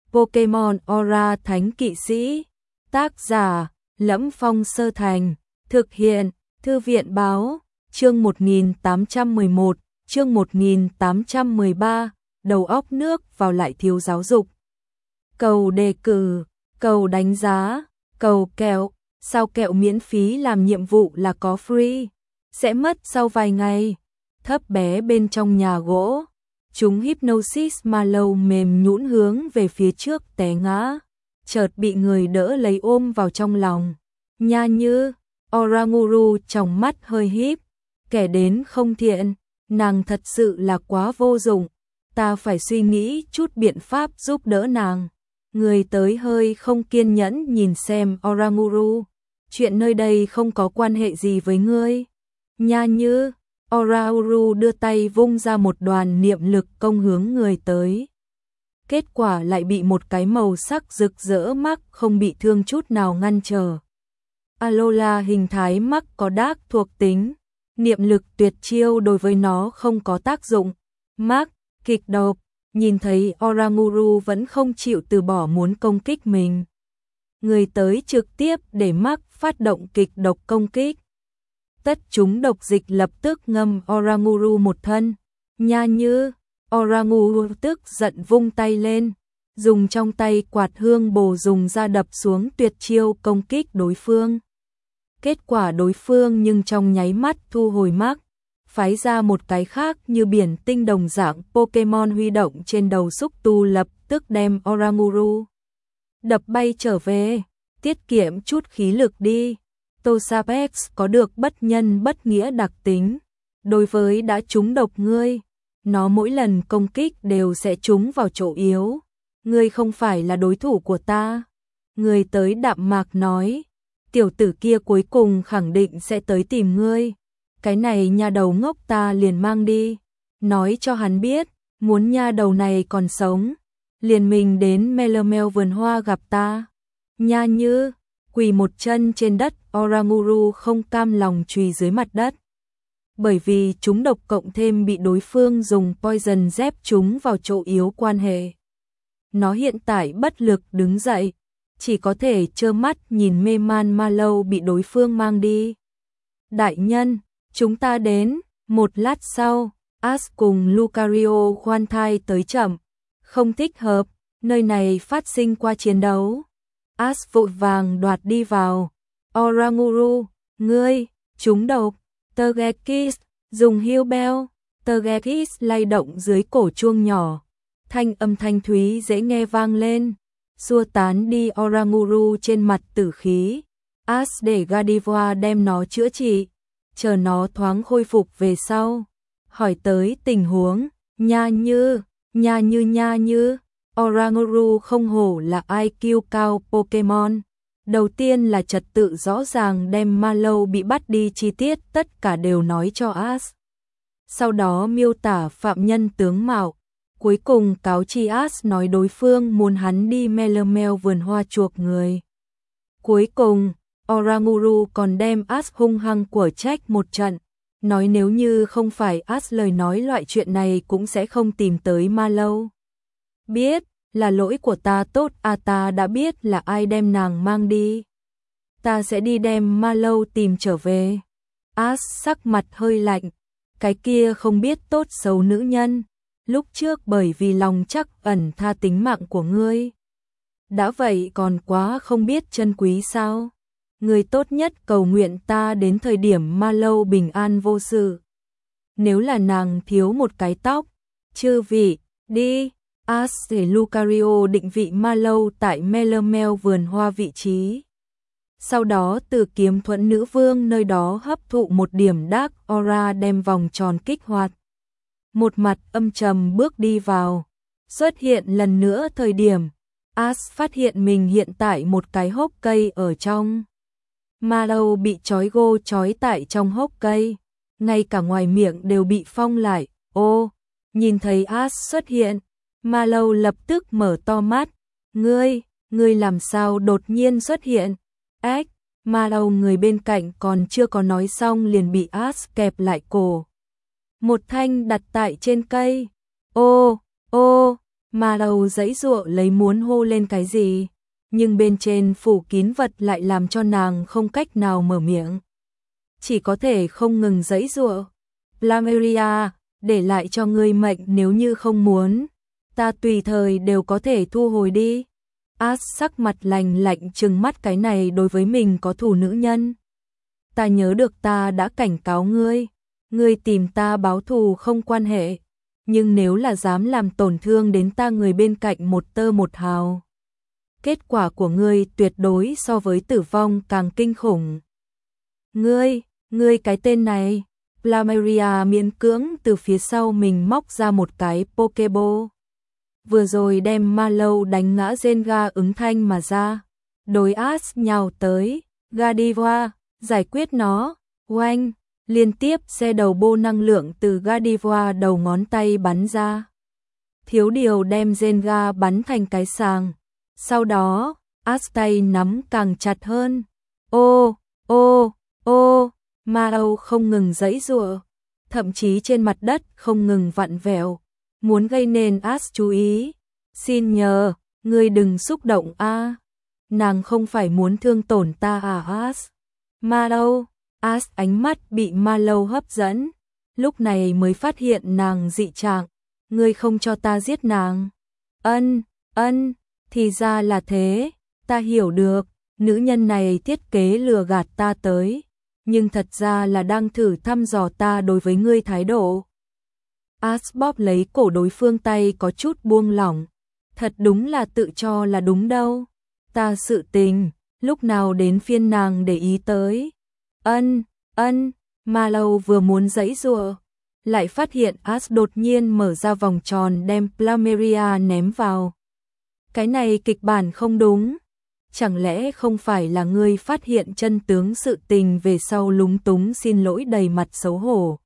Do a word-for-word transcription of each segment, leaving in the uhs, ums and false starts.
Pokemon Aura Thánh Kỵ Sĩ. Tác giả: Lẫm Phong Sơ Thành. Thực hiện: Thư viện báo. Chương một nghìn tám trăm mười một, chương một nghìn tám trăm mười ba, đầu óc nước vào lại thiếu giáo dục. Cầu đề cử, cầu đánh giá, cầu kẹo, sao kẹo miễn phí làm nhiệm vụ là có free, sẽ mất sau vài ngày. Thấp bé bên trong nhà gỗ, chúng hypnosis mà lâu mềm nhũn hướng về phía trước té ngã, chợt bị người đỡ lấy ôm vào trong lòng. Nha Như, Oranguru trong mắt hơi híp, kẻ đến không thiện, nàng thật sự là quá vô dụng, ta phải suy nghĩ chút biện pháp giúp đỡ nàng. Người tới hơi không kiên nhẫn nhìn xem Oranguru, chuyện nơi đây không có quan hệ gì với ngươi. Nha Như, Oranguru đưa tay vung ra một đoàn niệm lực công hướng người tới. Kết quả lại bị một cái màu sắc rực rỡ mắc không bị thương chút nào ngăn trở. Alola hình thái mắc có đác thuộc tính, niệm lực tuyệt chiêu đối với nó không có tác dụng. Mắc, kịch độc, nhìn thấy Oranguru vẫn không chịu từ bỏ muốn công kích mình. Người tới trực tiếp để mắc phát động kịch độc công kích. Tất chúng độc dịch lập tức ngâm Oranguru một thân. Nha Như, Oranguru tức giận vung tay lên, dùng trong tay quạt hương bồ dùng ra đập xuống tuyệt chiêu công kích đối phương. Kết quả đối phương nhưng trong nháy mắt thu hồi mắc, phái ra một cái khác như biển tinh đồng dạng Pokemon huy động trên đầu xúc tu lập tức đem Oranguru đập bay trở về. Tiết kiệm chút khí lực đi. Tosapex có được bất nhân bất nghĩa đặc tính. Đối với đã trúng độc ngươi, nó mỗi lần công kích đều sẽ trúng vào chỗ yếu. Ngươi không phải là đối thủ của ta. Người tới đạm mạc nói, tiểu tử kia cuối cùng khẳng định sẽ tới tìm ngươi. Cái này nha đầu ngốc ta liền mang đi. Nói cho hắn biết, muốn nha đầu này còn sống, liền mình đến Melemel vườn hoa gặp ta. Nha Như, quỳ một chân trên đất, Oranguru không cam lòng chùy dưới mặt đất. Bởi vì chúng độc cộng thêm bị đối phương dùng poison dép chúng vào chỗ yếu quan hệ. Nó hiện tại bất lực đứng dậy, chỉ có thể trơ mắt nhìn mê man ma lâu bị đối phương mang đi. Đại nhân, chúng ta đến. Một lát sau, Ash cùng Lucario khoan thai tới chậm. Không thích hợp, nơi này phát sinh qua chiến đấu. Ash vội vàng đoạt đi vào. Oranguru, ngươi, trúng độc. Togekiss, dùng heal bell. Togekiss lay động dưới cổ chuông nhỏ. Thanh âm thanh thúy dễ nghe vang lên, xua tán đi Oranguru trên mặt tử khí. Ash để Gardevoir đem nó chữa trị, chờ nó thoáng khôi phục về sau. Hỏi tới tình huống, Nha Như, Nha Như Nha Như, Oranguru không hổ là i kiu cao Pokemon. Đầu tiên là trật tự rõ ràng đem Mallow bị bắt đi chi tiết tất cả đều nói cho Ash. Sau đó miêu tả phạm nhân tướng mạo. Cuối cùng cáo chi Ash nói đối phương muốn hắn đi Melemel vườn hoa chuộc người. Cuối cùng, Oranguru còn đem Ash hung hăng của trách một trận, nói nếu như không phải Ash lời nói loại chuyện này cũng sẽ không tìm tới Mallow. Biết, là lỗi của ta tốt à, ta đã biết là ai đem nàng mang đi. Ta sẽ đi đem Mallow tìm trở về. Ash sắc mặt hơi lạnh, cái kia không biết tốt xấu nữ nhân. Lúc trước bởi vì lòng chắc ẩn tha tính mạng của ngươi. Đã vậy còn quá không biết trân quý sao? Ngươi tốt nhất cầu nguyện ta đến thời điểm Mallow bình an vô sự. Nếu là nàng thiếu một cái tóc, chư vị, đi. Ash để Lucario định vị Mallow tại Melemel vườn hoa vị trí. Sau đó từ kiếm thuẫn nữ vương nơi đó hấp thụ một điểm Dark Aura đem vòng tròn kích hoạt. Một mặt âm trầm bước đi vào, xuất hiện lần nữa thời điểm, Ash phát hiện mình hiện tại một cái hốc cây ở trong. Mallow bị trói gô trói tại trong hốc cây, ngay cả ngoài miệng đều bị phong lại. Ô, nhìn thấy Ash xuất hiện, Mallow lập tức mở to mắt. Ngươi, ngươi làm sao đột nhiên xuất hiện? Ách, Mallow người bên cạnh còn chưa có nói xong liền bị Ash kẹp lại cổ. Một thanh đặt tại trên cây. Ô, ô, Mà đầu giãy giụa lấy muốn hô lên cái gì, nhưng bên trên phủ kín vật lại làm cho nàng không cách nào mở miệng. Chỉ có thể không ngừng giãy giụa. Plumeria, để lại cho ngươi mệnh, nếu như không muốn, ta tùy thời đều có thể thu hồi đi. As sắc mặt lạnh lạnh trừng mắt, cái này đối với mình có thù nữ nhân. Ta nhớ được ta đã cảnh cáo ngươi, ngươi tìm ta báo thù không quan hệ, nhưng nếu là dám làm tổn thương đến ta người bên cạnh một tơ một hào, kết quả của ngươi tuyệt đối so với tử vong càng kinh khủng. Ngươi, ngươi cái tên này. Plumeria miễn cưỡng từ phía sau mình móc ra một cái Pokeball. Vừa rồi đem Mallow đánh ngã Zenga ứng thanh mà ra. Đối As nhào tới, Gardevoir, giải quyết nó, oanh, liên tiếp xe đầu bô năng lượng từ Gardevoir đầu ngón tay bắn ra. Thiếu điều đem Zenga bắn thành cái sàng. Sau đó, As tay nắm càng chặt hơn. Ô, ô, ô, Mallow không ngừng giãy giụa, thậm chí trên mặt đất không ngừng vặn vẹo, muốn gây nên As chú ý. Xin nhờ, ngươi đừng xúc động a. À. Nàng không phải muốn thương tổn ta à As. Mallow, As ánh mắt bị Mallow hấp dẫn, lúc này mới phát hiện nàng dị trạng. Ngươi không cho ta giết nàng. Ân, ân, thì ra là thế, ta hiểu được, nữ nhân này thiết kế lừa gạt ta tới, nhưng thật ra là đang thử thăm dò ta đối với ngươi thái độ. As bóp lấy cổ đối phương, tay có chút buông lỏng. Thật đúng là tự cho là đúng đâu. Ta sự tình, lúc nào đến phiên nàng để ý tới. Ân, ân, Mallow vừa muốn giãy giụa, lại phát hiện As đột nhiên mở ra vòng tròn đem Plumeria ném vào. Cái này kịch bản không đúng. Chẳng lẽ không phải là ngươi phát hiện chân tướng sự tình về sau lúng túng xin lỗi đầy mặt xấu hổ?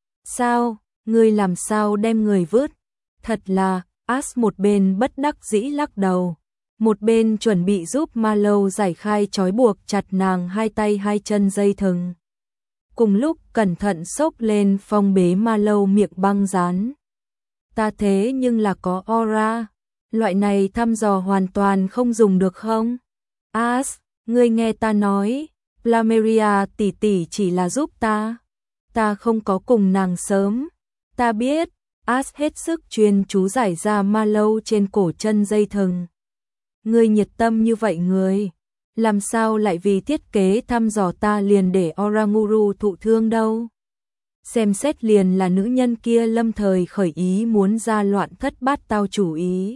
Sao, ngươi làm sao đem người vứt? Thật là, As một bên bất đắc dĩ lắc đầu, một bên chuẩn bị giúp Mallow giải khai trói buộc chặt nàng hai tay hai chân dây thừng. Cùng lúc cẩn thận xốc lên phong bế Mallow miệng băng dán. Ta thế nhưng là có aura, loại này thăm dò hoàn toàn không dùng được không? As, ngươi nghe ta nói, Plumeria tỷ tỷ chỉ là giúp ta. Ta không có cùng nàng sớm. Ta biết. As hết sức chuyên chú giải ra Mallow trên cổ chân dây thừng. Ngươi nhiệt tâm như vậy người, làm sao lại vì thiết kế thăm dò ta liền để Oranguru thụ thương đâu? Xem xét liền là nữ nhân kia lâm thời khởi ý muốn ra loạn thất bát tao chủ ý.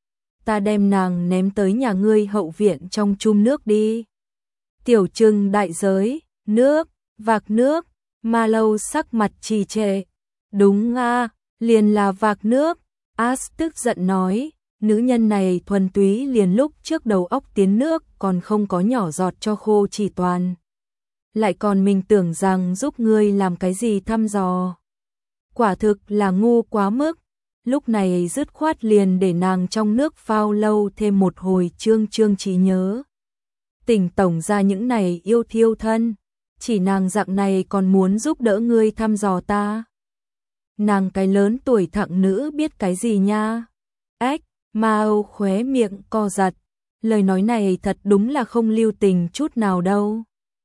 Ta đem nàng ném tới nhà ngươi hậu viện trong chum nước đi. Tiểu Trừng đại giới, nước, vạc nước. Mallow sắc mặt trì trệ. Đúng a, liền là vạc nước. As tức giận nói, nữ nhân này thuần túy liền lúc trước đầu óc tiến nước còn không có nhỏ giọt cho khô chỉ toàn. Lại còn mình tưởng rằng giúp ngươi làm cái gì thăm dò. Quả thực là ngu quá mức. Lúc này dứt khoát liền để nàng trong nước phao lâu thêm một hồi trương trương trí nhớ. Tỉnh tổng ra những này yêu thiêu thân, chỉ nàng dạng này còn muốn giúp đỡ ngươi thăm dò ta. Nàng cái lớn tuổi thặng nữ biết cái gì nha. Ếch, Mao khóe miệng co giật, lời nói này thật đúng là không lưu tình chút nào đâu.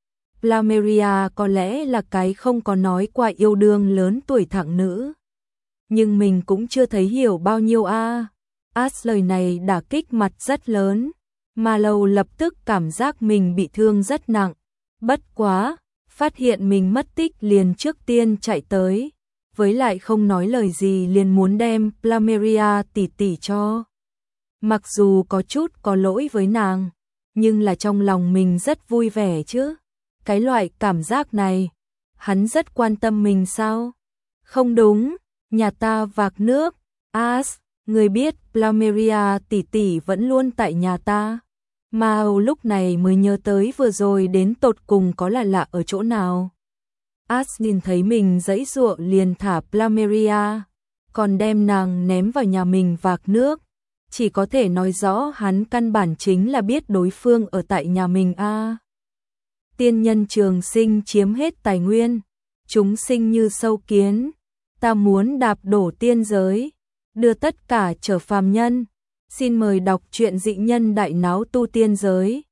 Plumeria có lẽ là cái không có nói qua yêu đương lớn tuổi thặng nữ. Nhưng mình cũng chưa thấy hiểu bao nhiêu a. À. As lời này đả kích mặt rất lớn. Mallow lập tức cảm giác mình bị thương rất nặng. Bất quá, phát hiện mình mất tích liền trước tiên chạy tới. Với lại không nói lời gì liền muốn đem Plumeria tỉ tỉ cho. Mặc dù có chút có lỗi với nàng, nhưng là trong lòng mình rất vui vẻ chứ. Cái loại cảm giác này, hắn rất quan tâm mình sao? Không đúng, nhà ta vạc nước. As, người biết Plumeria tỷ tỷ vẫn luôn tại nhà ta. Mao lúc này mới nhớ tới vừa rồi đến tột cùng có là lạ ở chỗ nào. As nhìn thấy mình giãy giụa liền thả Plumeria, còn đem nàng ném vào nhà mình vạc nước. Chỉ có thể nói rõ hắn căn bản chính là biết đối phương ở tại nhà mình a. À. Tiên nhân trường sinh chiếm hết tài nguyên, chúng sinh như sâu kiến, ta muốn đạp đổ tiên giới. đưa tất cả trở phàm nhân. Xin mời đọc truyện Dị nhân đại náo tu tiên giới.